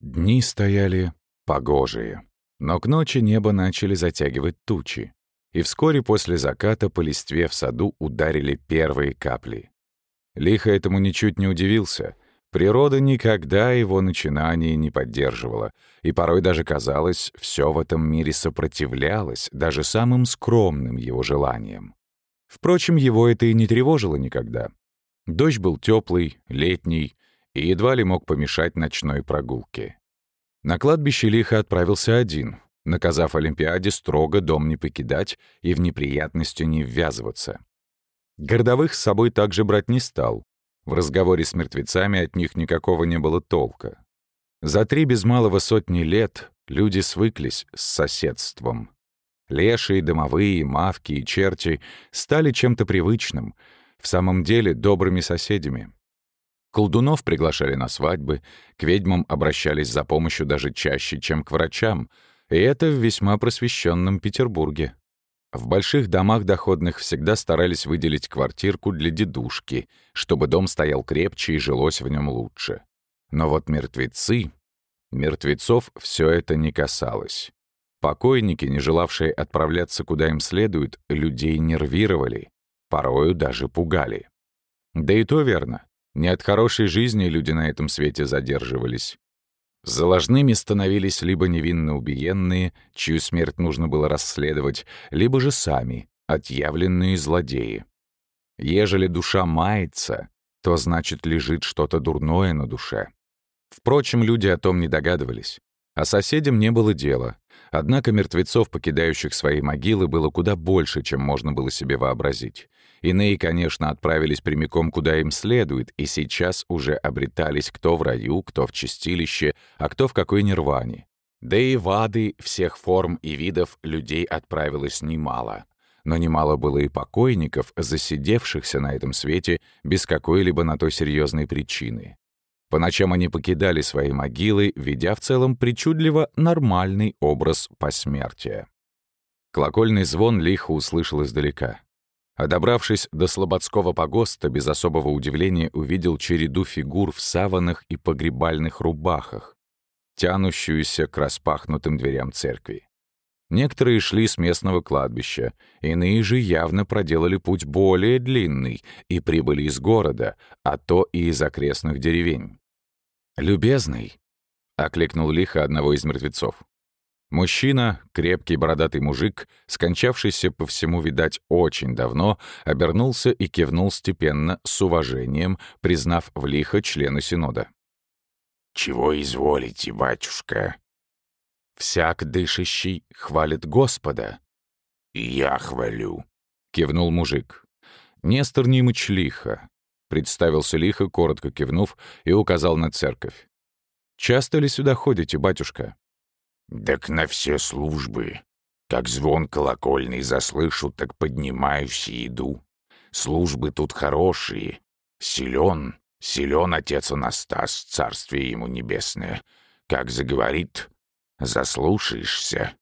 Дни стояли погожие, но к ночи небо начали затягивать тучи, и вскоре после заката по листве в саду ударили первые капли. Лихо этому ничуть не удивился. Природа никогда его начинания не поддерживала, и порой даже казалось, все в этом мире сопротивлялось даже самым скромным его желаниям. Впрочем, его это и не тревожило никогда. Дождь был теплый, летний, и едва ли мог помешать ночной прогулке. На кладбище Лихо отправился один, наказав Олимпиаде строго дом не покидать и в неприятности не ввязываться. Городовых с собой также брать не стал. В разговоре с мертвецами от них никакого не было толка. За 3 без малого сотни лет люди свыклись с соседством. Лешие, домовые, мавки и черти стали чем-то привычным, в самом деле добрыми соседями. Колдунов приглашали на свадьбы, к ведьмам обращались за помощью даже чаще, чем к врачам, и это в весьма просвещенном Петербурге. В больших домах доходных всегда старались выделить квартирку для дедушки, чтобы дом стоял крепче и жилось в нем лучше. Но вот мертвецов все это не касалось. Покойники, не желавшие отправляться куда им следует, людей нервировали, порою даже пугали. Да и то верно. Не от хорошей жизни люди на этом свете задерживались. Заложными становились либо невинно убиенные, чью смерть нужно было расследовать, либо же сами, отъявленные злодеи. Ежели душа мается, то значит лежит что-то дурное на душе. Впрочем, люди о том не догадывались. А соседям не было дела. Однако мертвецов, покидающих свои могилы, было куда больше, чем можно было себе вообразить. Иные, конечно, отправились прямиком куда им следует, и сейчас уже обретались кто в раю, кто в чистилище, а кто в какой нирване. Да и в ады всех форм и видов людей отправилось немало. Но немало было и покойников, засидевшихся на этом свете без какой-либо на то серьезной причины. По ночам они покидали свои могилы, ведя в целом причудливо нормальный образ посмертия. Колокольный звон Лихо услышал издалека. А добравшись до Слободского погоста, без особого удивления увидел череду фигур в саванах и погребальных рубахах, тянущуюся к распахнутым дверям церкви. Некоторые шли с местного кладбища, иные же явно проделали путь более длинный и прибыли из города, а то и из окрестных деревень. «Любезный», — окликнул Лихо одного из мертвецов. Мужчина, крепкий бородатый мужик, скончавшийся по всему, видать, очень давно, обернулся и кивнул степенно, с уважением, признав в Лихо члена Синода. «Чего изволите, батюшка?» «Всяк дышащий хвалит Господа». «И я хвалю», — кивнул мужик. «Нестор Нимыч Лихо», — представился Лихо, коротко кивнув, и указал на церковь. «Часто ли сюда ходите, батюшка?» «Так на все службы. Как звон колокольный заслышу, так поднимаюсь и иду. Службы тут хорошие. Силен отец Анастас, царствие ему небесное. Как заговорит, заслушаешься».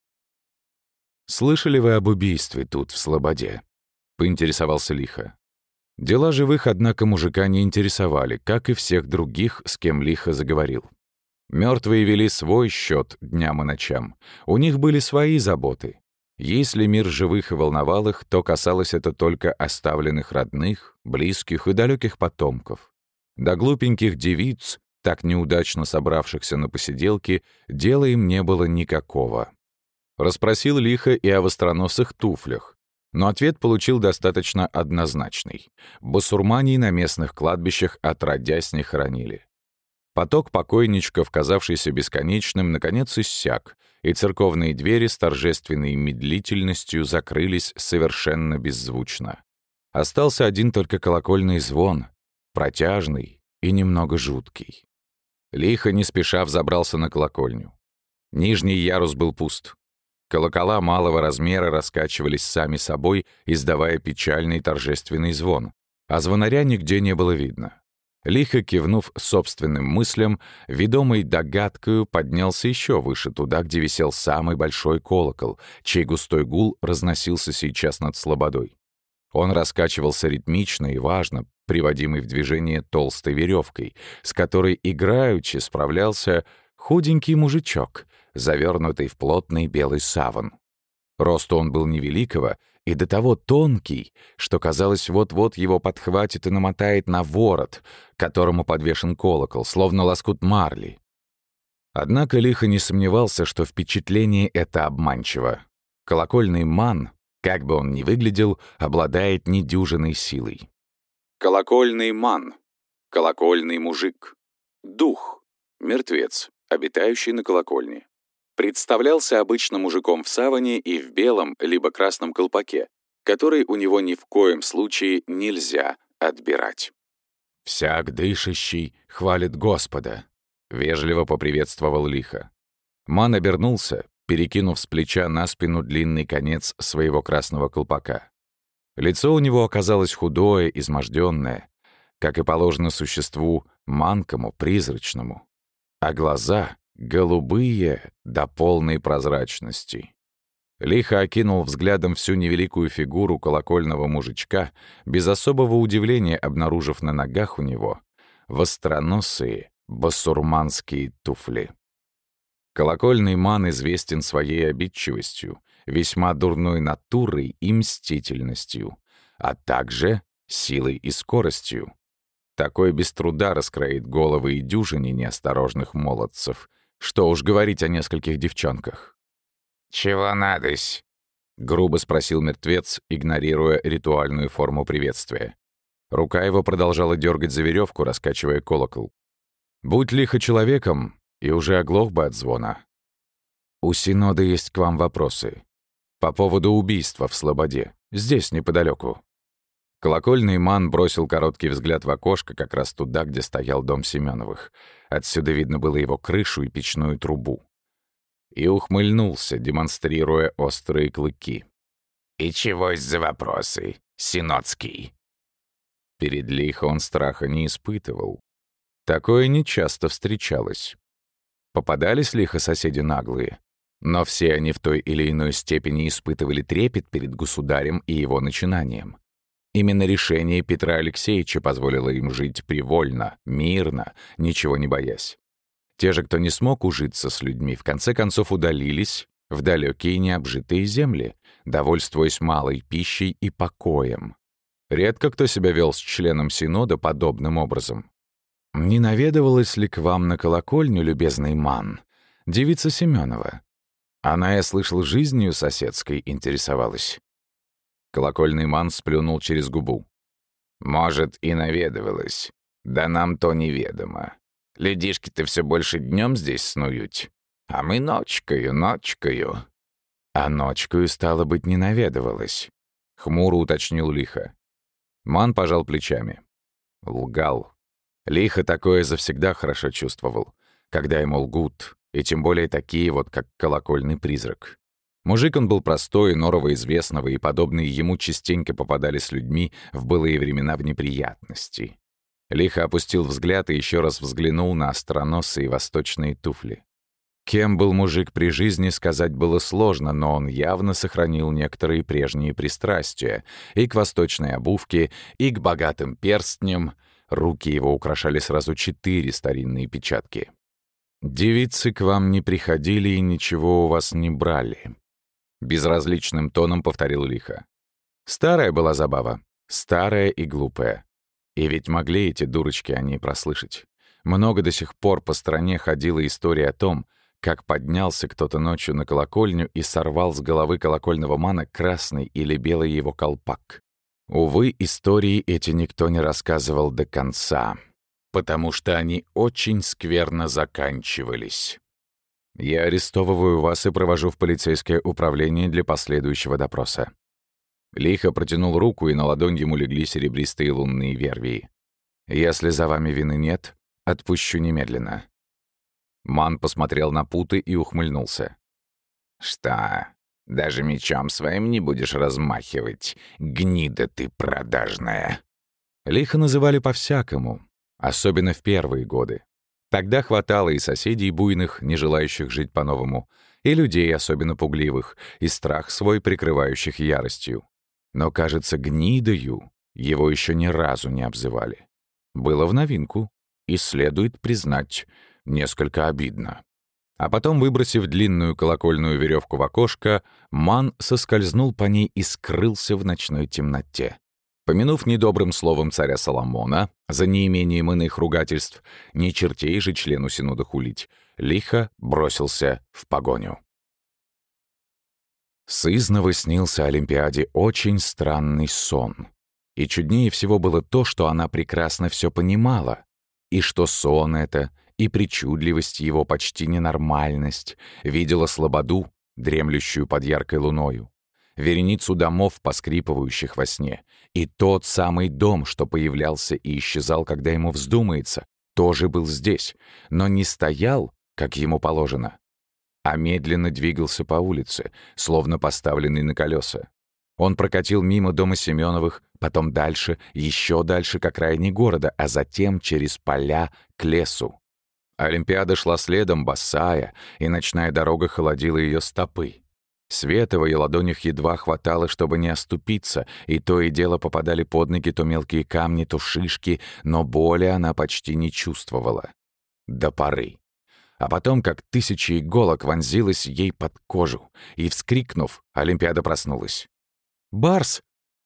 «Слышали вы об убийстве тут, в Слободе?» — поинтересовался Лихо. Дела живых, однако, мужика не интересовали, как и всех других, с кем Лихо заговорил. Мертвые вели свой счет дням и ночам. У них были свои заботы. Если мир живых и волновал их, то касалось это только оставленных родных, близких и далеких потомков. До глупеньких девиц, так неудачно собравшихся на посиделке, дела им не было никакого. Расспросил Лихо и о востроносых туфлях, но ответ получил достаточно однозначный. Басурмане на местных кладбищах отродясь не хоронили. Поток покойничков, казавшийся бесконечным, наконец иссяк, и церковные двери с торжественной медлительностью закрылись совершенно беззвучно. Остался один только колокольный звон, протяжный и немного жуткий. Лихо не спеша взобрался на колокольню. Нижний ярус был пуст. Колокола малого размера раскачивались сами собой, издавая печальный торжественный звон, а звонаря нигде не было видно. Лихо кивнув собственным мыслям, ведомый догадкою поднялся еще выше, туда, где висел самый большой колокол, чей густой гул разносился сейчас над слободой. Он раскачивался ритмично и важно, приводимый в движение толстой веревкой, с которой играючи справлялся Худенький мужичок, завернутый в плотный белый саван. Росту он был невеликого и до того тонкий, что, казалось, вот-вот его подхватит и намотает на ворот, к которому подвешен колокол, словно лоскут марли. Однако лихо не сомневался, что впечатление это обманчиво. Колокольный ман, как бы он ни выглядел, обладает недюжиной силой. Колокольный ман. Колокольный мужик. Дух. Мертвец, обитающий на колокольне. Представлялся обычно мужиком в саване и в белом либо красном колпаке, который у него ни в коем случае нельзя отбирать. «Всяк дышащий хвалит Господа», — вежливо поприветствовал лихо. Ман обернулся, перекинув с плеча на спину длинный конец своего красного колпака. Лицо у него оказалось худое, изможденное, как и положено существу манкому, призрачному, а глаза — голубые до полной прозрачности. Лихо окинул взглядом всю невеликую фигуру колокольного мужичка, без особого удивления обнаружив на ногах у него востроносые басурманские туфли. Колокольный ман известен своей обидчивостью, весьма дурной натурой и мстительностью, а также силой и скоростью. Такой без труда раскроит головы и дюжине неосторожных молодцев. Что уж говорить о нескольких девчонках. «Чего надось?» — грубо спросил мертвец, игнорируя ритуальную форму приветствия. Рука его продолжала дергать за веревку, раскачивая колокол. Будь лихо человеком, и уже оглох бы от звона. «У Синода есть к вам вопросы. По поводу убийства в Слободе, здесь, неподалеку». Колокольный ман бросил короткий взгляд в окошко как раз туда, где стоял дом Семеновых. Отсюда видно было его крышу и печную трубу. И ухмыльнулся, демонстрируя острые клыки. «И чего за вопросы, Синодский?» Перед лихо он страха не испытывал. Такое нечасто встречалось. Попадались лихо соседи наглые, но все они в той или иной степени испытывали трепет перед государем и его начинанием. Именно решение Петра Алексеевича позволило им жить привольно, мирно, ничего не боясь. Те же, кто не смог ужиться с людьми, в конце концов удалились в далекие необжитые земли, довольствуясь малой пищей и покоем. Редко кто себя вел с членом Синода подобным образом. «Не наведывалась ли к вам на колокольню, любезный ман, девица Семенова? Она, я слышал, жизнью соседской интересовалась». Колокольный ман сплюнул через губу. «Может, и наведывалась. Да нам то неведомо. Людишки-то все больше днем здесь снуют, а мы ночкою. А ночкою, стало быть, не наведывалась», — хмуро уточнил лихо. Ман пожал плечами. Лгал. Лихо такое завсегда хорошо чувствовал, когда ему лгут, и тем более такие вот, как колокольный призрак. Мужик он был простой, норового известного, и подобные ему частенько попадали с людьми в былые времена в неприятности. Лихо опустил взгляд и еще раз взглянул на остроносые восточные туфли. Кем был мужик при жизни, сказать было сложно, но он явно сохранил некоторые прежние пристрастия и к восточной обувке, и к богатым перстням. Руки его украшали сразу 4 старинные печатки. «Девицы к вам не приходили и ничего у вас не брали», — безразличным тоном повторил лихо. Старая была забава, старая и глупая. И ведь могли эти дурочки о ней прослышать. Много до сих пор по стране ходила история о том, как поднялся кто-то ночью на колокольню и сорвал с головы колокольного мана красный или белый его колпак. Увы, истории эти никто не рассказывал до конца, потому что они очень скверно заканчивались. Я арестовываю вас и провожу в полицейское управление для последующего допроса». Лихо протянул руку, и на ладонь ему легли серебристые лунные вервии. «Если за вами вины нет, отпущу немедленно». Ман посмотрел на путы и ухмыльнулся. «Что, даже мечом своим не будешь размахивать, гнида ты продажная?» Лихо называли по-всякому, особенно в первые годы. Тогда хватало и соседей буйных, не желающих жить по-новому, и людей особенно пугливых, и страх свой прикрывающих яростью. Но, кажется, гнидою его еще ни разу не обзывали. Было в новинку, и, следует признать, несколько обидно. А потом, выбросив длинную колокольную веревку в окошко, Ман соскользнул по ней и скрылся в ночной темноте. Помянув недобрым словом царя Соломона за неимением иных ругательств, не чертей же члену Синода хулить, лихо бросился в погоню. Сызнова снился Олимпиаде очень странный сон. И чуднее всего было то, что она прекрасно все понимала, и что сон это, и причудливость его почти ненормальность, видела слободу, дремлющую под яркой луною, вереницу домов, поскрипывающих во сне, и тот самый дом, что появлялся и исчезал, когда ему вздумается, тоже был здесь, но не стоял, как ему положено, а медленно двигался по улице, словно поставленный на колеса. Он прокатил мимо дома Семеновых, потом дальше, еще дальше к окраине города, а затем через поля к лесу. Олимпиада шла следом, босая, и ночная дорога холодила ее стопы. Света в ее ладонях едва хватало, чтобы не оступиться, и то и дело попадали под ноги то мелкие камни, то шишки, но боли она почти не чувствовала. До поры. А потом, как тысячи иголок, вонзилась ей под кожу, и, вскрикнув, Олимпиада проснулась. «Барс!»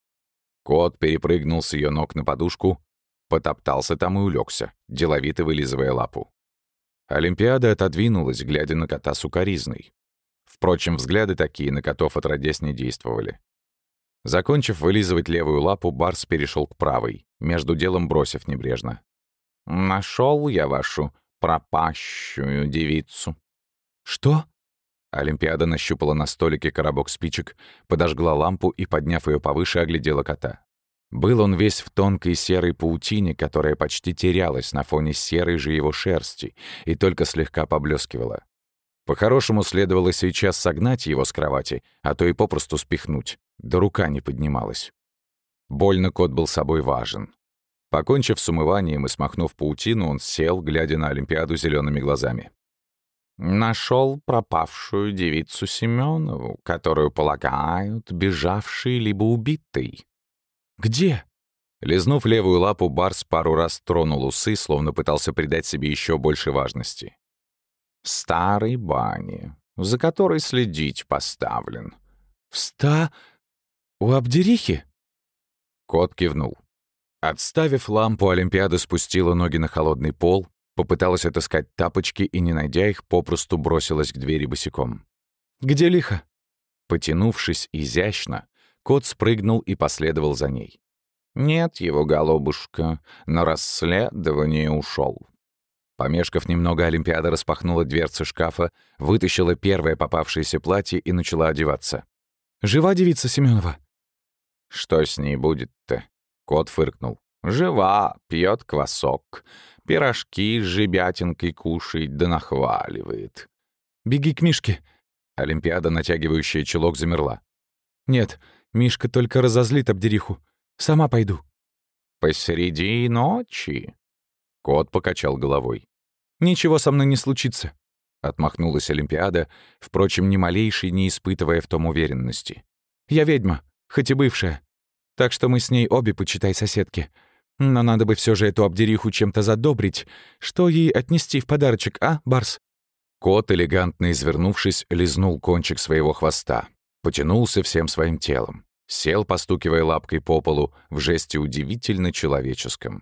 Кот перепрыгнул с ее ног на подушку, потоптался там и улегся, деловито вылизывая лапу. Олимпиада отодвинулась, глядя на кота сукоризной. Впрочем, взгляды такие на котов отродясь не действовали. Закончив вылизывать левую лапу, Барс перешел к правой, между делом бросив небрежно: «Нашел я вашу пропащую девицу». «Что?» Олимпиада нащупала на столике коробок спичек, подожгла лампу и, подняв ее повыше, оглядела кота. Был он весь в тонкой серой паутине, которая почти терялась на фоне серой же его шерсти и только слегка поблескивала. По-хорошему, следовало сейчас согнать его с кровати, а то и попросту спихнуть, да рука не поднималась. Больно кот был собой важен. Покончив с умыванием и смахнув паутину, он сел, глядя на Олимпиаду зелеными глазами. «Нашел пропавшую девицу Семенову, которую полагают бежавшей либо убитой». «Где?» Лизнув левую лапу, Барс пару раз тронул усы, словно пытался придать себе еще больше важности. «В старой бане, за которой следить поставлен». «В у Абдерихи?» Кот кивнул. Отставив лампу, Олимпиада спустила ноги на холодный пол, попыталась отыскать тапочки и, не найдя их, попросту бросилась к двери босиком. «Где лихо?» Потянувшись изящно, кот спрыгнул и последовал за ней. «Нет его, голубушка, на расследование ушел». Помешков немного, Олимпиада распахнула дверцы шкафа, вытащила первое попавшееся платье и начала одеваться. «Жива девица Семенова?» «Что с ней будет-то?» Кот фыркнул. «Жива, пьет квасок, пирожки с жебятинкой кушает да нахваливает». «Беги к Мишке». Олимпиада, натягивающая чулок, замерла. «Нет, Мишка только разозлит Абдериху. Сама пойду». «Посреди ночи?» Кот покачал головой. «Ничего со мной не случится», — отмахнулась Олимпиада, впрочем, ни малейшей не испытывая в том уверенности. «Я ведьма, хоть и бывшая. Так что мы с ней обе, почитай, соседки. Но надо бы все же эту Абдериху чем-то задобрить. Что ей отнести в подарочек, а, Барс?» Кот, элегантно извернувшись, лизнул кончик своего хвоста, потянулся всем своим телом, сел, постукивая лапкой по полу, в жесте удивительно человеческом.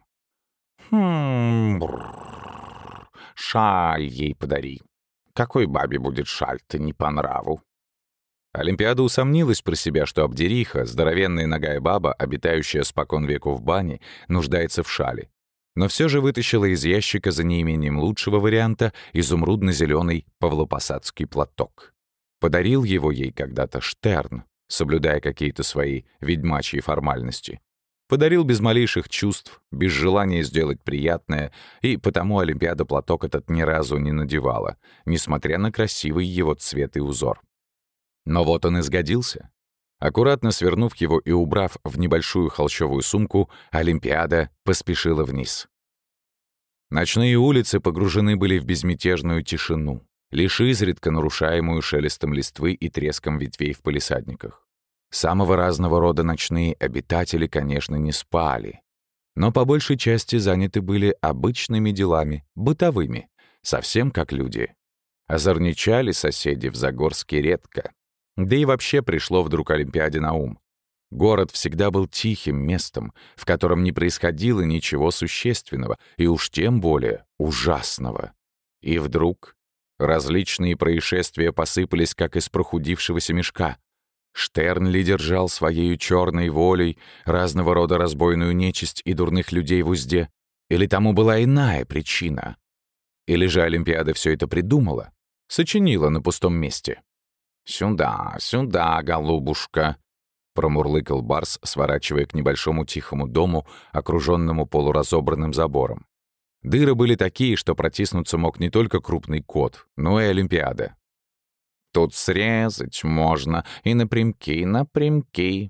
Шаль ей подари. Какой бабе будет шаль-то не по нраву?» Олимпиада усомнилась про себя, что Абдериха, здоровенная нагая баба, обитающая спокон веку в бане, нуждается в шале. Но все же вытащила из ящика за неимением лучшего варианта изумрудно-зеленый павлопосадский платок. Подарил его ей когда-то Штерн, соблюдая какие-то свои ведьмачьи формальности. Подарил без малейших чувств, без желания сделать приятное, и потому Олимпиада платок этот ни разу не надевала, несмотря на красивый его цвет и узор. Но вот он и сгодился. Аккуратно свернув его и убрав в небольшую холщовую сумку, Олимпиада поспешила вниз. Ночные улицы погружены были в безмятежную тишину, лишь изредка нарушаемую шелестом листвы и треском ветвей в палисадниках. Самого разного рода ночные обитатели, конечно, не спали, но по большей части заняты были обычными делами, бытовыми, совсем как люди. Озорничали соседи в Загорске редко. Да и вообще пришло вдруг Олимпиаде на ум. Город всегда был тихим местом, в котором не происходило ничего существенного, и уж тем более ужасного. И вдруг различные происшествия посыпались, как из прохудившегося мешка. Штернли держал своею черной волей разного рода разбойную нечисть и дурных людей в узде. Или тому была иная причина? Или же Олимпиада все это придумала, сочинила на пустом месте? «Сюда, сюда, голубушка!» — промурлыкал Барс, сворачивая к небольшому тихому дому, окруженному полуразобранным забором. Дыры были такие, что протиснуться мог не только крупный кот, но и Олимпиада. «Тут срезать можно, и напрямки, напрямки».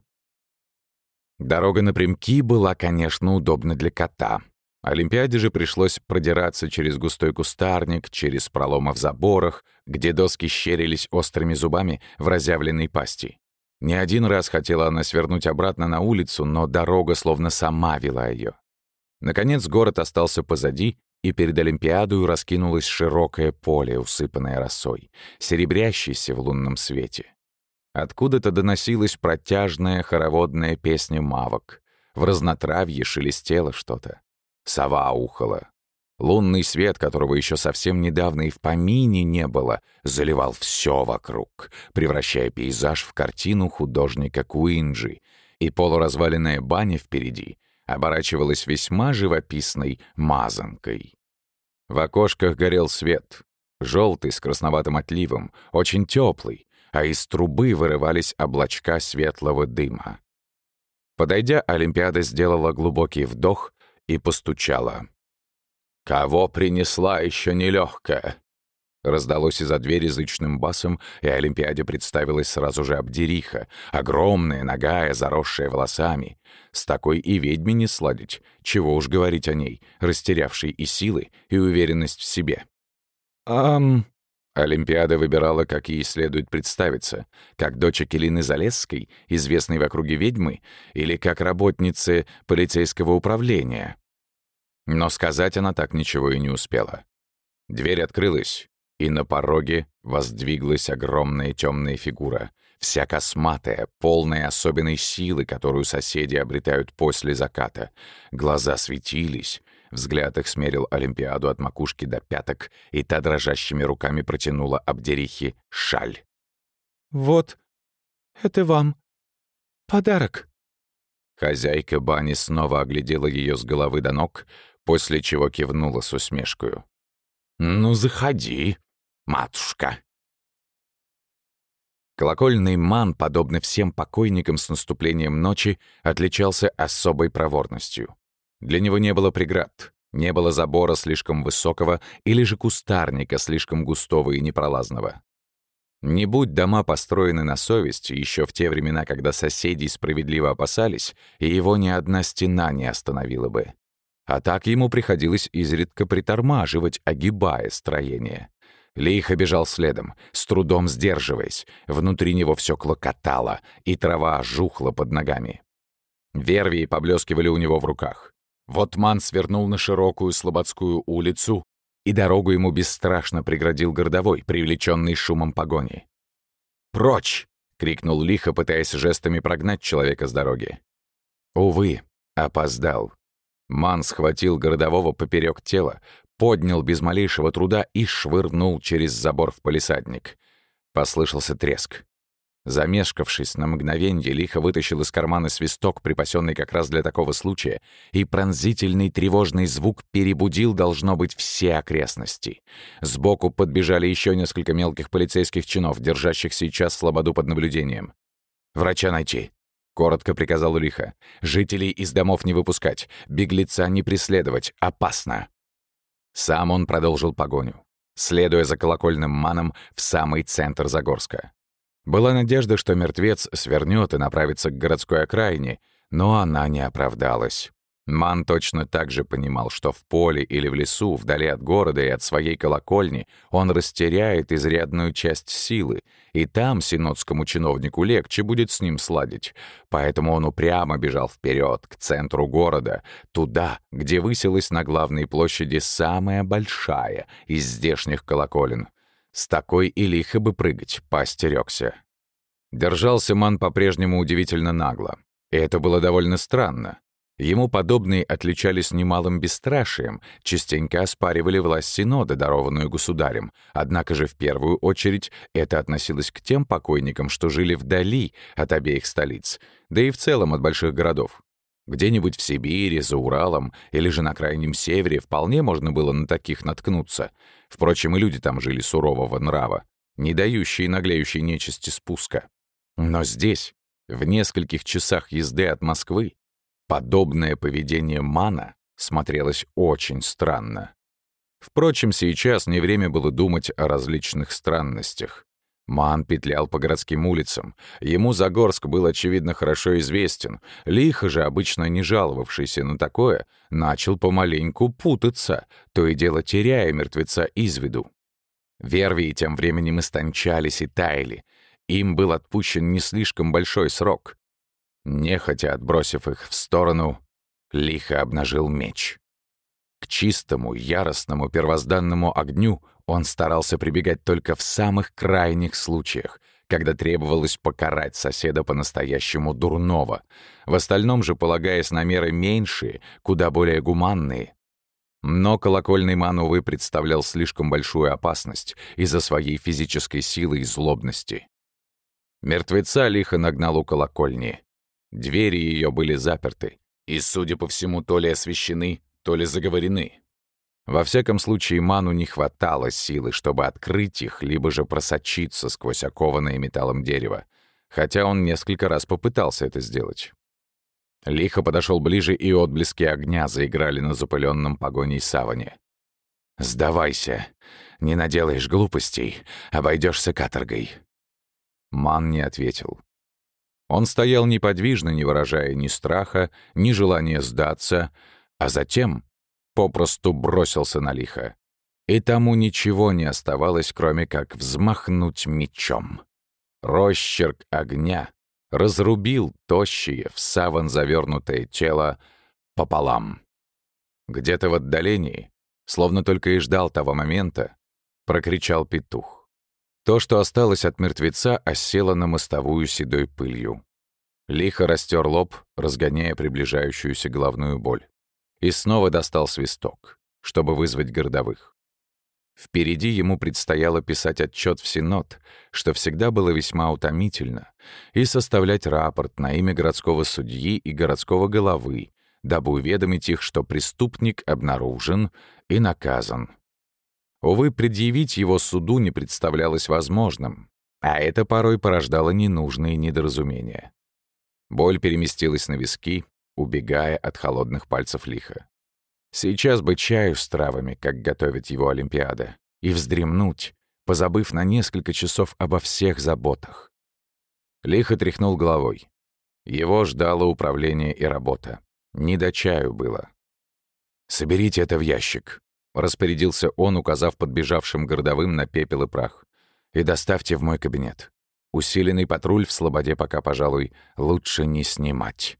Дорога напрямки была, конечно, удобна для кота. Олимпиаде же пришлось продираться через густой кустарник, через проломы в заборах, где доски щерились острыми зубами в разъявленной пасти. Не один раз хотела она свернуть обратно на улицу, но дорога словно сама вела ее. Наконец город остался позади, и перед Олимпиадой раскинулось широкое поле, усыпанное росой, серебрящейся в лунном свете. Откуда-то доносилась протяжная хороводная песня мавок. В разнотравье шелестело что-то. Сова ухала. Лунный свет, которого еще совсем недавно и в помине не было, заливал все вокруг, превращая пейзаж в картину художника Куинджи, и полуразваленная баня впереди оборачивалась весьма живописной мазанкой. В окошках горел свет, желтый с красноватым отливом, очень теплый, а из трубы вырывались облачка светлого дыма. Подойдя, Олимпиада сделала глубокий вдох и постучала. «Кого принесла еще нелегкая?» Раздалось из-за двери зычным басом, и Олимпиаде представилась сразу же Абдериха, огромная, нагая, заросшая волосами. С такой и ведьме не сладить, чего уж говорить о ней, растерявшей и силы, и уверенность в себе. Олимпиада выбирала, как ей следует представиться, как дочь Акелины Залесской, известной в округе ведьмы, или как работницы полицейского управления. Но сказать она так ничего и не успела. Дверь открылась, и на пороге воздвиглась огромная темная фигура, вся косматая, полная особенной силы, которую соседи обретают после заката. Глаза светились, взгляд их смерил Олимпиаду от макушки до пяток, и та дрожащими руками протянула Абдерихе шаль. «Вот, это вам. Подарок». Хозяйка бани снова оглядела ее с головы до ног, после чего кивнула с усмешкою. «Ну, заходи, матушка». Колокольный ман, подобно всем покойникам с наступлением ночи, отличался особой проворностью. Для него не было преград, не было забора слишком высокого или же кустарника слишком густого и непролазного. Не будь дома построены на совесть, еще в те времена, когда соседей справедливо опасались, и его ни одна стена не остановила бы. А так ему приходилось изредка притормаживать, огибая строение. Лихо бежал следом, с трудом сдерживаясь. Внутри него все клокотало, и трава жухла под ногами. Вервии поблескивали у него в руках. Вот ман свернул на широкую Слободскую улицу, и дорогу ему бесстрашно преградил городовой, привлеченный шумом погони. «Прочь!» — крикнул лихо, пытаясь жестами прогнать человека с дороги. Увы, опоздал. Ман схватил городового поперек тела, поднял без малейшего труда и швырнул через забор в палисадник. Послышался треск. Замешкавшись на мгновенье, лихо вытащил из кармана свисток, припасенный как раз для такого случая, и пронзительный тревожный звук перебудил, должно быть, все окрестности. Сбоку подбежали еще несколько мелких полицейских чинов, держащих сейчас слободу под наблюдением. «Врача найти», — коротко приказал лихо. «Жителей из домов не выпускать, беглеца не преследовать, опасно». Сам он продолжил погоню, следуя за колокольным маном в самый центр Загорска. Была надежда, что мертвец свернет и направится к городской окраине, но она не оправдалась. Ман точно так же понимал, что в поле или в лесу, вдали от города и от своей колокольни, он растеряет изрядную часть силы, и там синодскому чиновнику легче будет с ним сладить. Поэтому он упрямо бежал вперед, к центру города, туда, где высилась на главной площади самая большая из здешних колоколен. С такой и лихо бы прыгать, поостерёгся. Держался Ман по-прежнему удивительно нагло. И это было довольно странно. Ему подобные отличались немалым бесстрашием, частенько оспаривали власть Синода, дарованную государем. Однако же в первую очередь это относилось к тем покойникам, что жили вдали от обеих столиц, да и в целом от больших городов. Где-нибудь в Сибири, за Уралом или же на крайнем севере вполне можно было на таких наткнуться. Впрочем, и люди там жили сурового нрава, не дающие наглеющей нечисти спуска. Но здесь, в нескольких часах езды от Москвы, подобное поведение Мана смотрелось очень странно. Впрочем, сейчас не время было думать о различных странностях. Ман петлял по городским улицам. Ему Загорск был, очевидно, хорошо известен. Лихо же, обычно не жаловавшийся на такое, начал помаленьку путаться, то и дело теряя мертвеца из виду. Вервии тем временем истончались и таяли. Им был отпущен не слишком большой срок. Нехотя отбросив их в сторону, лихо обнажил меч. К чистому, яростному, первозданному огню он старался прибегать только в самых крайних случаях, когда требовалось покарать соседа по-настоящему дурного, в остальном же полагаясь на меры меньшие, куда более гуманные. Но колокольный Ман, увы, представлял слишком большую опасность из-за своей физической силы и злобности. Мертвеца лихо нагнал у колокольни. Двери ее были заперты, и, судя по всему, то ли освещены, то ли заговорены. Во всяком случае, Ману не хватало силы, чтобы открыть их, либо же просочиться сквозь окованное металлом дерево, хотя он несколько раз попытался это сделать. Лихо подошел ближе, и отблески огня заиграли на запыленном погоней саване. «Сдавайся, не наделаешь глупостей, обойдешься каторгой». Ман не ответил. Он стоял неподвижно, не выражая ни страха, ни желания сдаться, а затем попросту бросился на лихо. И тому ничего не оставалось, кроме как взмахнуть мечом. Росчерк огня разрубил тощее, в саван завернутое тело пополам. Где-то в отдалении, словно только и ждал того момента, прокричал петух. То, что осталось от мертвеца, осело на мостовую седой пылью. Лихо растер лоб, разгоняя приближающуюся головную боль. И снова достал свисток, чтобы вызвать городовых. Впереди ему предстояло писать отчет в Синод, что всегда было весьма утомительно, и составлять рапорт на имя городского судьи и городского головы, дабы уведомить их, что преступник обнаружен и наказан. Увы, предъявить его суду не представлялось возможным, а это порой порождало ненужные недоразумения. Боль переместилась на виски, убегая от холодных пальцев лиха. Сейчас бы чаю с травами, как готовит его Олимпиада, и вздремнуть, позабыв на несколько часов обо всех заботах. Лихо тряхнул головой. Его ждало управление и работа. Не до чаю было. «Соберите это в ящик», — распорядился он, указав подбежавшим городовым на пепел и прах. «И доставьте в мой кабинет. Усиленный патруль в Слободе пока, пожалуй, лучше не снимать».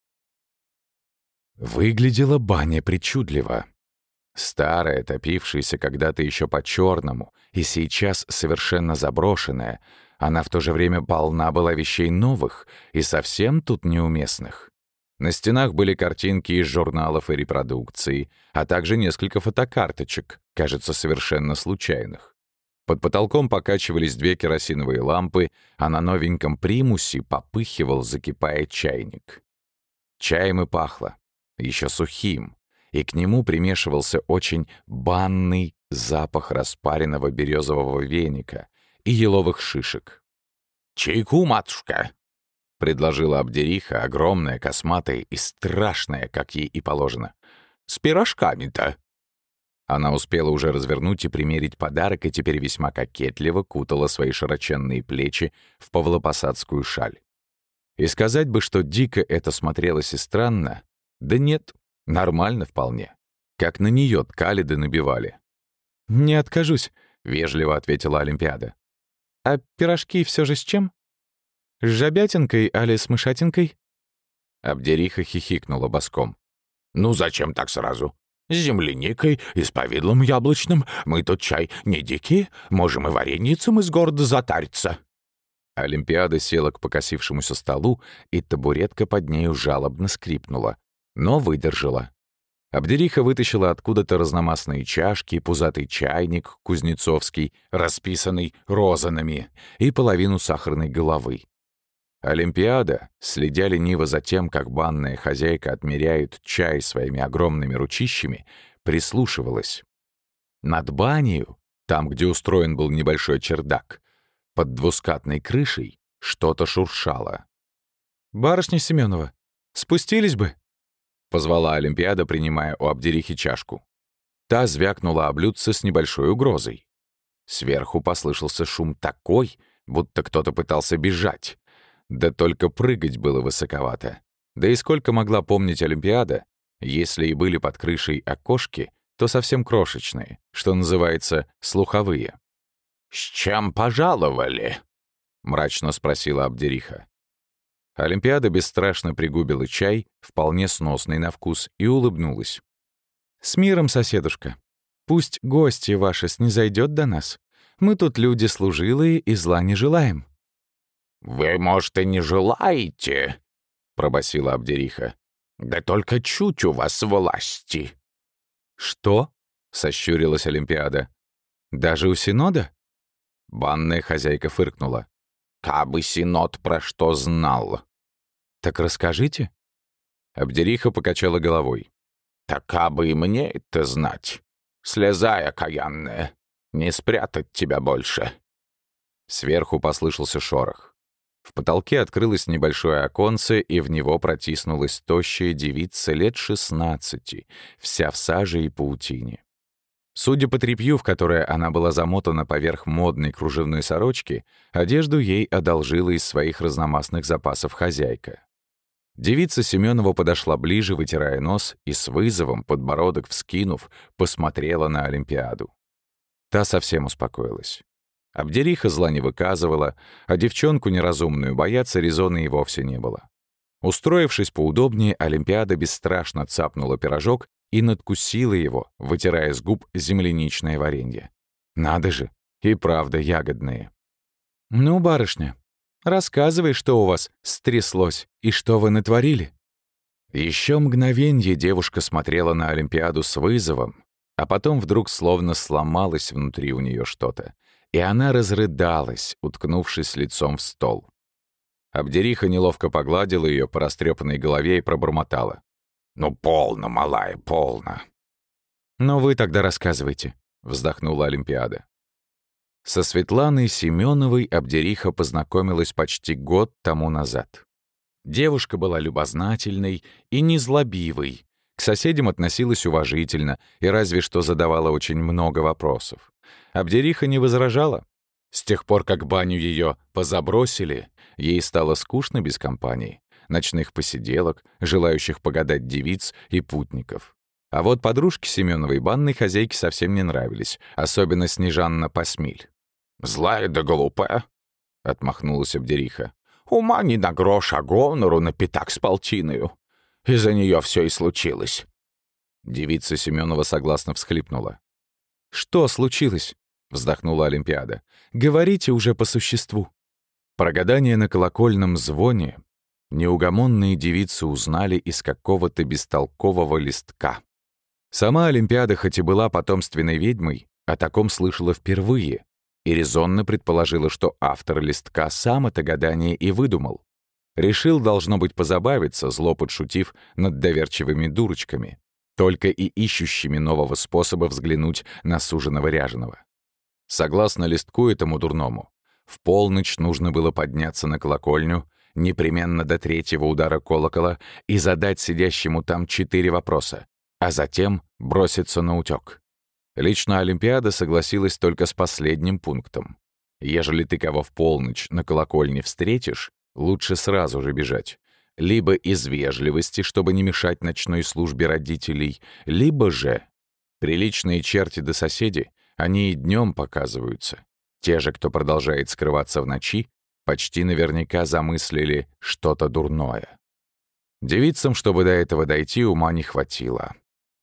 Выглядела баня причудливо. Старая, топившаяся когда-то еще по-черному, и сейчас совершенно заброшенная, она в то же время полна была вещей новых и совсем тут неуместных. На стенах были картинки из журналов и репродукций, а также несколько фотокарточек, кажется, совершенно случайных. Под потолком покачивались 2 керосиновые лампы, а на новеньком примусе попыхивал, закипая чайник. Чаем и пахло, еще сухим, и к нему примешивался очень банный запах распаренного березового веника и еловых шишек. «Чайку, матушка!» — предложила Абдериха, огромная, косматая и страшная, как ей и положено. «С пирожками-то!» Она успела уже развернуть и примерить подарок, и теперь весьма кокетливо кутала свои широченные плечи в павлопосадскую шаль. И сказать бы, что дико это смотрелось и странно, да нет, нормально вполне. Как на нее ткали да набивали. «Не откажусь», — вежливо ответила Олимпиада. «А пирожки все же с чем? С жабятинкой али с мышатинкой?» Абдериха хихикнула боском. «Ну зачем так сразу? С земляникой и с повидлом яблочным. Мы тут чай не дикие, можем и вареницем из города затариться». Олимпиада села к покосившемуся столу, и табуретка под нею жалобно скрипнула, но выдержала. Абдериха вытащила откуда-то разномастные чашки, пузатый чайник кузнецовский, расписанный розанами, и половину сахарной головы. Олимпиада, следя лениво за тем, как банная хозяйка отмеряет чай своими огромными ручищами, прислушивалась. Над банею, там, где устроен был небольшой чердак, под двускатной крышей что-то шуршало. «Барышня Семенова, спустились бы?» — позвала Олимпиада, принимая у Абдерихи чашку. Та звякнула о блюдце с небольшой угрозой. Сверху послышался шум такой, будто кто-то пытался бежать. Да только прыгать было высоковато. Да и сколько могла помнить Олимпиада, если и были под крышей окошки, то совсем крошечные, что называется, слуховые. «С чем пожаловали?» — мрачно спросила Абдериха. Олимпиада бесстрашно пригубила чай, вполне сносный на вкус, и улыбнулась. «С миром, соседушка. Пусть гостья ваша снизойдет до нас. Мы тут люди служилые и зла не желаем». «Вы, может, и не желаете?» — пробасила Абдериха. «Да только чуть у вас власти». «Что?» — сощурилась Олимпиада. «Даже у Синода?» Банная хозяйка фыркнула. «Кабы Синод про что знал». «Так расскажите». Абдериха покачала головой. «Так кабы и мне это знать. Слезай, окаянная, не спрятать тебя больше». Сверху послышался шорох. В потолке открылось небольшое оконце, и в него протиснулась тощая девица лет 16, вся в саже и паутине. Судя по тряпью, в которое она была замотана поверх модной кружевной сорочки, одежду ей одолжила из своих разномастных запасов хозяйка. Девица Семенова подошла ближе, вытирая нос, и с вызовом, подбородок вскинув, посмотрела на Олимпиаду. Та совсем успокоилась. Абдериха зла не выказывала, а девчонку неразумную бояться резона и вовсе не было. Устроившись поудобнее, Олимпиада бесстрашно цапнула пирожок и надкусила его, вытирая с губ земляничное варенье. Надо же, и правда ягодные. «Ну, барышня, рассказывай, что у вас стряслось и что вы натворили». Еще мгновенье девушка смотрела на Олимпиаду с вызовом, а потом вдруг словно сломалось внутри у нее что-то, и она разрыдалась, уткнувшись лицом в стол. Абдериха неловко погладила ее по растрепанной голове и пробормотала. «Ну, полно, малая, полно». «Но вы тогда рассказывайте», — вздохнула Олимпиада. Со Светланой Семеновой Абдериха познакомилась почти год тому назад. Девушка была любознательной и незлобивой, к соседям относилась уважительно и разве что задавала очень много вопросов. Абдериха не возражала. С тех пор, как баню ее позабросили, ей стало скучно без компании, ночных посиделок, желающих погадать девиц и путников. А вот подружки Семеновой банной хозяйке совсем не нравились, особенно Снежанна Посмиль. «Злая да глупая», — отмахнулась Абдериха. «Ума не на грош, а гонору на пятак с полтиною. Из-за нее все и случилось». Девица Семенова согласно всхлипнула. «Что случилось?» — вздохнула Олимпиада. «Говорите уже по существу». Про гадание на колокольном звоне неугомонные девицы узнали из какого-то бестолкового листка. Сама Олимпиада, хоть и была потомственной ведьмой, о таком слышала впервые и резонно предположила, что автор листка сам это гадание и выдумал. Решил, должно быть, позабавиться, зло подшутив над доверчивыми дурочками, только и ищущими нового способа взглянуть на суженого ряженого. Согласно листку этому дурному, в полночь нужно было подняться на колокольню, непременно до 3-го удара колокола, и задать сидящему там 4 вопроса, а затем броситься на утёк. Лично Олимпиада согласилась только с последним пунктом. Ежели ты кого в полночь на колокольне встретишь, лучше сразу же бежать. Либо из вежливости, чтобы не мешать ночной службе родителей, либо же приличные черти да соседи, они и днем показываются. Те же, кто продолжает скрываться в ночи, почти наверняка замыслили что-то дурное. Девицам, чтобы до этого дойти, ума не хватило.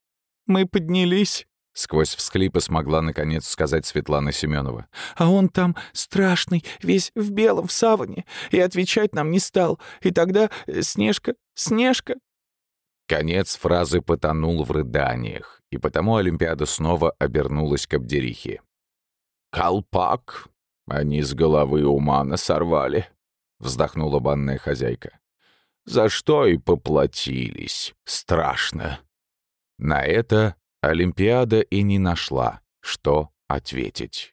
Мы поднялись», — сквозь всхлипы смогла наконец сказать Светлана Семенова. «А он там страшный, весь в белом, в саване, и отвечать нам не стал. И тогда Снежка, Снежка...» Конец фразы потонул в рыданиях, и потому Олимпиада снова обернулась к Абдерихе. «Колпак! Они с головы Умана сорвали», — вздохнула банная хозяйка. «За что и поплатились. Страшно». На это Олимпиада и не нашла, что ответить.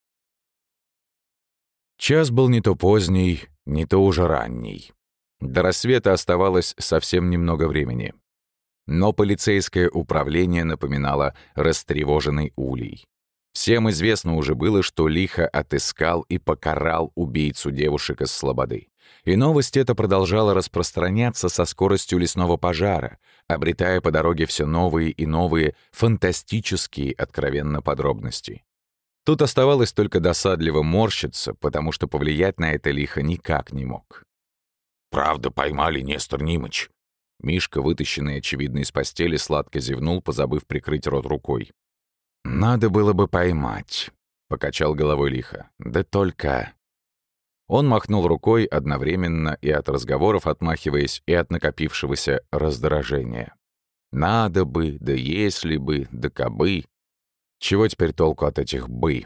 Час был не то поздний, не то уже ранний. До рассвета оставалось совсем немного времени. Но полицейское управление напоминало растревоженный улей. Всем известно уже было, что лихо отыскал и покарал убийцу девушек из Слободы. И новость эта продолжала распространяться со скоростью лесного пожара, обретая по дороге все новые и новые фантастические откровенно подробности. Тут оставалось только досадливо морщиться, потому что повлиять на это лихо никак не мог. «Правда поймали, Нестор Нимыч?» Мишка, вытащенный, очевидно, из постели, сладко зевнул, позабыв прикрыть рот рукой. «Надо было бы поймать», — покачал головой лихо. «Да только...» Он махнул рукой одновременно и от разговоров отмахиваясь, и от накопившегося раздражения. «Надо бы, да если бы, да кабы...» Чего теперь толку от этих «бы»?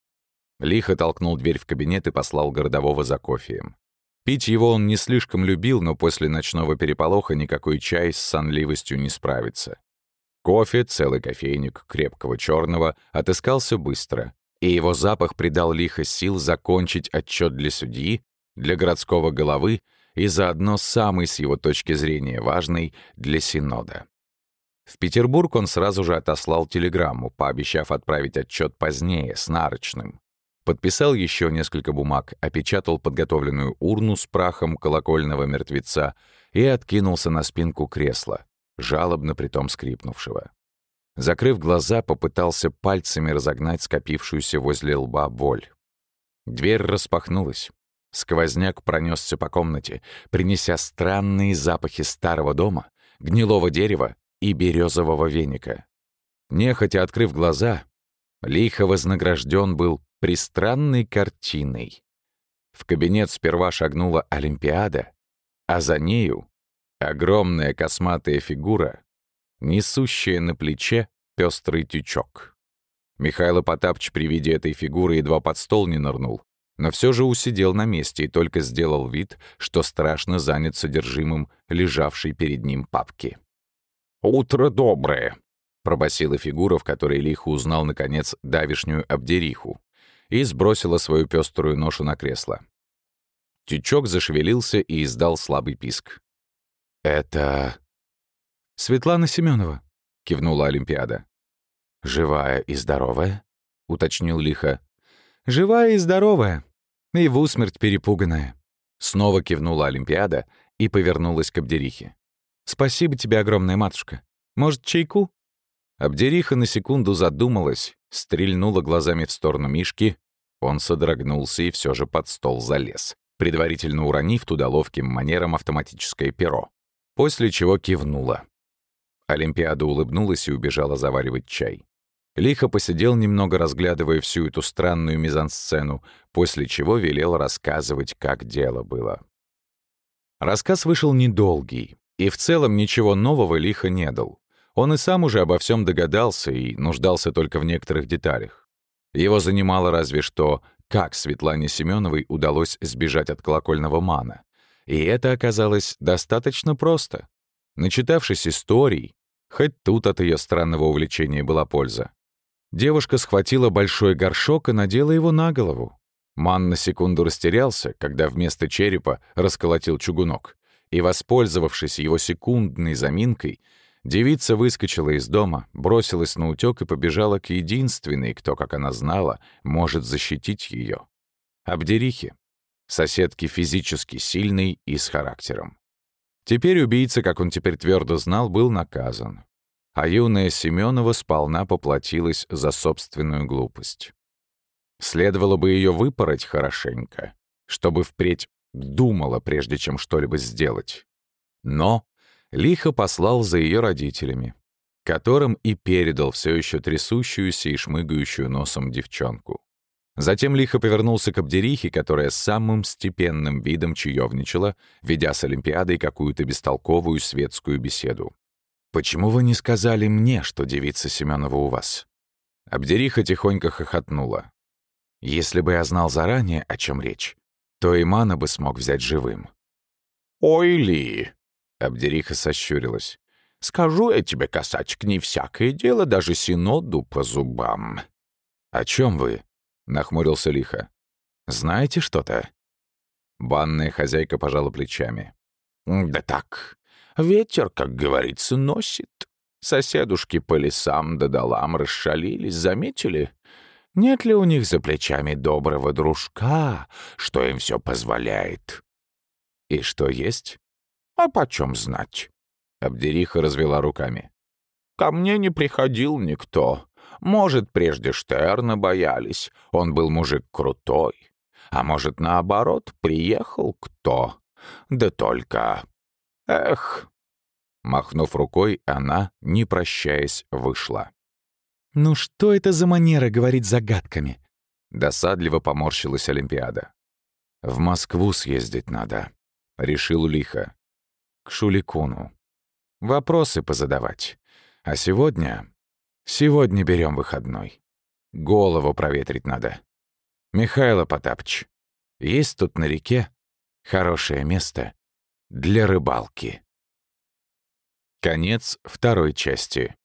Лихо толкнул дверь в кабинет и послал городового за кофеем. Пить его он не слишком любил, но после ночного переполоха никакой чай с сонливостью не справится. Кофе, целый кофейник крепкого черного, отыскался быстро, и его запах придал лихо сил закончить отчет для судьи, для городского головы и заодно самый с его точки зрения важный для Синода. В Петербург он сразу же отослал телеграмму, пообещав отправить отчет позднее, с нарочным. Подписал еще несколько бумаг, опечатал подготовленную урну с прахом колокольного мертвеца и откинулся на спинку кресла, жалобно притом скрипнувшего. Закрыв глаза, попытался пальцами разогнать скопившуюся возле лба боль. Дверь распахнулась. Сквозняк пронесся по комнате, принеся странные запахи старого дома, гнилого дерева и березового веника. Нехотя открыв глаза, лихо вознагражден был пристранной картиной. В кабинет сперва шагнула Олимпиада, а за нею огромная косматая фигура, несущая на плече пестрый тючок. Михаил Потапыч при виде этой фигуры едва под стол не нырнул, но все же усидел на месте и только сделал вид, что страшно занят содержимым лежавшей перед ним папки. «Утро доброе!» — пробасила фигура, в которой лихо узнал, наконец, давишнюю Абдериху, и сбросила свою пеструю ношу на кресло. Тючок зашевелился и издал слабый писк. «Это...» «Светлана Семенова», — кивнула Олимпиада. «Живая и здоровая?» — уточнил лихо. «Живая и здоровая, и в усмерть перепуганная». Снова кивнула Олимпиада и повернулась к Абдерихе. «Спасибо тебе огромное, матушка. Может, чайку?» Абдериха на секунду задумалась, стрельнула глазами в сторону Мишки. Он содрогнулся и все же под стол залез, предварительно уронив туда ловким манером автоматическое перо, после чего кивнула. Олимпиада улыбнулась и убежала заваривать чай. Лихо посидел немного, разглядывая всю эту странную мизансцену, после чего велел рассказывать, как дело было. Рассказ вышел недолгий, и в целом ничего нового лихо не дал. Он и сам уже обо всем догадался и нуждался только в некоторых деталях. Его занимало разве что, как Светлане Семеновой удалось сбежать от колокольного мана. И это оказалось достаточно просто. Начитавшись историй, хоть тут от ее странного увлечения была польза. Девушка схватила большой горшок и надела его на голову. Ман на секунду растерялся, когда вместо черепа расколотил чугунок, и, воспользовавшись его секундной заминкой, девица выскочила из дома, бросилась на утёк и побежала к единственной, кто, как она знала, может защитить ее — Абдерихе, соседке физически сильной и с характером. Теперь убийца, как он теперь твердо знал, был наказан, а юная Семенова сполна поплатилась за собственную глупость. Следовало бы ее выпороть хорошенько, чтобы впредь думала, прежде чем что-либо сделать. Но лихо послал за ее родителями. которым и передал все еще трясущуюся и шмыгающую носом девчонку. Затем лихо повернулся к Абдерихе, которая самым степенным видом чаевничала, ведя с Олимпиадой какую-то бестолковую светскую беседу. «Почему вы не сказали мне, что девица Семенова у вас?» Абдериха тихонько хохотнула. «Если бы я знал заранее, о чем речь, то Имана бы смог взять живым». «Ой, Ли!» — Абдериха сощурилась. «Скажу я тебе, касачек, не всякое дело, даже синоду по зубам». «О чем вы?» — нахмурился лихо. «Знаете что-то?» Банная хозяйка пожала плечами. «Да так, ветер, как говорится, носит. Соседушки по лесам да долам расшалились, заметили? Нет ли у них за плечами доброго дружка, что им все позволяет?» «И что есть?» «А почем знать?» Абдериха развела руками. «Ко мне не приходил никто. Может, прежде Штерна боялись, он был мужик крутой. А может, наоборот, приехал кто? Да только... Эх!» Махнув рукой, она, не прощаясь, вышла. «Ну что это за манера говорить загадками?» Досадливо поморщилась Олимпиада. «В Москву съездить надо», — решил лихо. «К Шуликуну. Вопросы позадавать. А сегодня берем выходной. Голову проветрить надо. Михайло Потапыч, есть тут на реке хорошее место для рыбалки». Конец второй части.